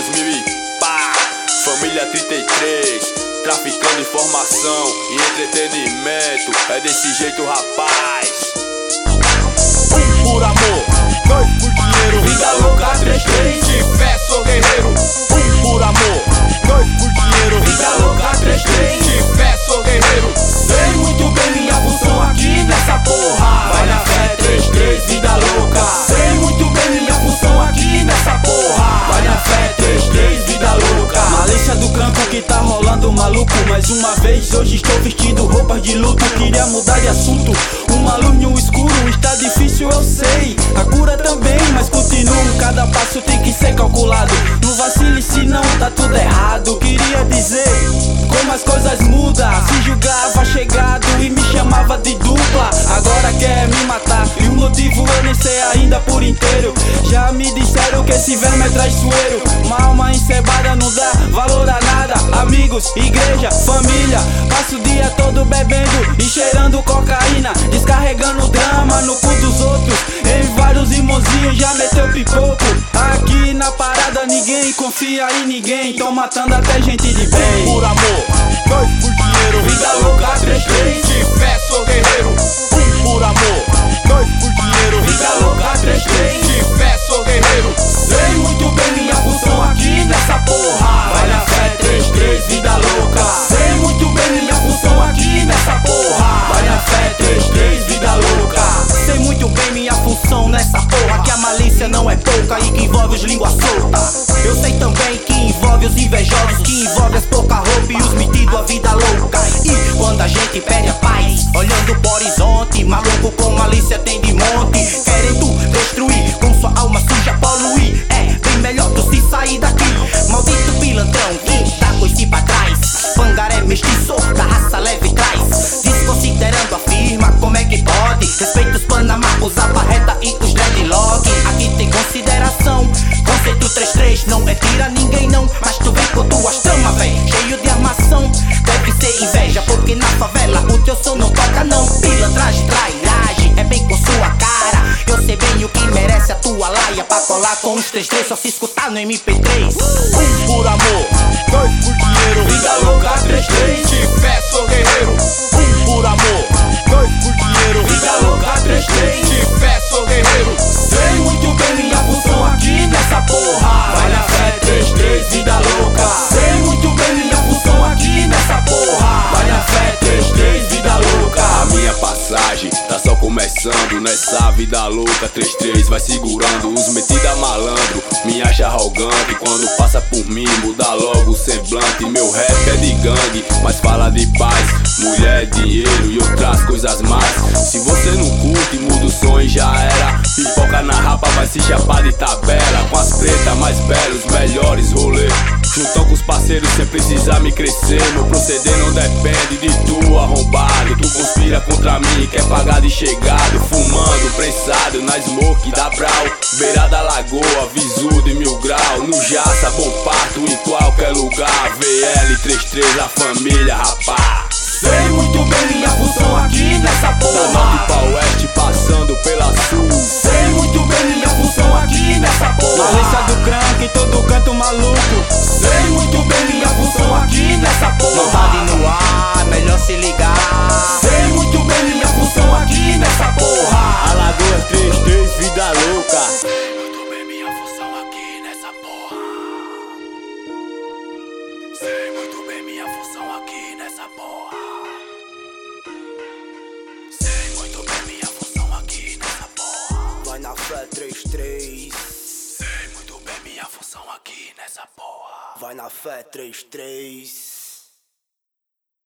2000 e pá. Família 33, traficando informação e entretenimento. É desse jeito, rapaz. Um por amor, dois por dinheiro. Vida louca 33, de fé sou guerreiro. Um por amor, dois por dinheiro. Vida louca 33, de fé sou guerreiro. Sei muito bem minha função aqui nessa porra. Vai na fé 33, vida louca. Sei muito bem minha função aqui nessa porra. Vai na fé 33, vida louca. Malícia do cranco que tá rolando maluco. Mais uma vez hoje estou vestindo roupas de luto. Queria mudar de assunto. Uma luz no escuro está difícil, eu sei. A cura também, mas continuo. Cada passo tem que ser calculado. Não vacile senão tá tudo errado. Queria dizer como as coisas mudam. Se julgava chegado e me chamava de dupla. Agora quer me matar e o motivo eu nem sei ainda por inteiro. Já me disseram que esse verme é traiçoeiro. Uma alma encebada não dá valor a nada. Amigos, igreja, família. Passo o dia todo bebendo e cheirando cocaína. Descarregando drama no cu dos outros. Em vários irmãozinhos já meteu pipoco. Aqui na parada ninguém confia em ninguém. Tão matando até gente de bem. Um por amor, dois por dinheiro. Vida louca 33, de fé sou guerreiro. Um por amor, dois por dinheiro. Vida louca 33, de fé sou guerreiro. Sei muito bem minha função aqui nessa porra. Vai na fé 33, vida louca. Sei muito bem minha função aqui nessa porra. Vai na fé 33, vida louca. Sei muito bem minha função nessa porra. Que a malícia não é pouca e que envolve os língua solta. Eu sei também que envolve os invejosos, que envolve as pouca roupa e os metidos a vida louca. E quando a gente perde a paz, olhando pro horizonte, maluco com malícia tem de monte. Querendo destruir, com sua alma suja poluir. É bem melhor tu se sair daqui. Maldito pilantrão que dá coice pra trás. Pangaré mestiço, da raça leve traz. Desconsiderando a firma, como é que pode? Respeita os Panamá, os abarreta e os dreadlock. Aqui tem consideração. Conceito 33 não é tira ninguém não. Mas tu vem com tuas tramas, véi, cheio de armação. Deve ser inveja, porque na favela o teu som não toca não. Pilantragem, trairagem, é bem com sua cara. Eu sei bem o que merece a tua laia. Pra colar com os 33 só se escutar no MP3. Um por amor, dois por dinheiro. Vida louca 33, de fé sou guerreiro. Um por amor, dois por dinheiro. Vida louca 33, de fé sou guerreiro. Sei muito bem minha função aqui nessa porra. Vai na fé 33, vida louca. Sei muito bem minha função aqui nessa porra. Vai na fé 33, vida louca. A minha passagem tá só começando nessa vida louca 33. Vai segurando os metida malandro. Me acha arrogante quando passa por mim. Muda logo o semblante. Meu rap é de gangue, mas fala de paz. Mulher, dinheiro e outras coisas mais. Se você não curte, muda o som e já era. Pipoca na rapa, vai se chapar de tabela. Com as pretas mais belas, melhores rolê. Juntão com os parceiros sem precisar me crescer. Meu proceder não depende de tu, arrombado. Tu conspira contra mim, quer pagar de chegado. Fumando, prensado, na smoke da Brau. Beira da lagoa, visudo e 1000 grau. No Jaça, bom parto em qualquer lugar. VL33, a família, rapaz. Sei muito bem minha função aqui nessa porra. Da norte pra oeste, passando pela sul. Sei muito bem minha função aqui nessa porra. Malícia do cranco em todo canto maluco. Sei muito bem minha função aqui nessa porra. Maldade no ar, melhor se ligar. Sei muito bem minha função aqui nessa porra. Alagoas 33, vida louca. Sei muito bem minha função aqui nessa porra. Sei muito bem minha função aqui nessa porra. Sei muito bem minha função aqui nessa porra. Vai na fé 33. Sei muito bem minha função aqui nessa porra. Vai na fé 33.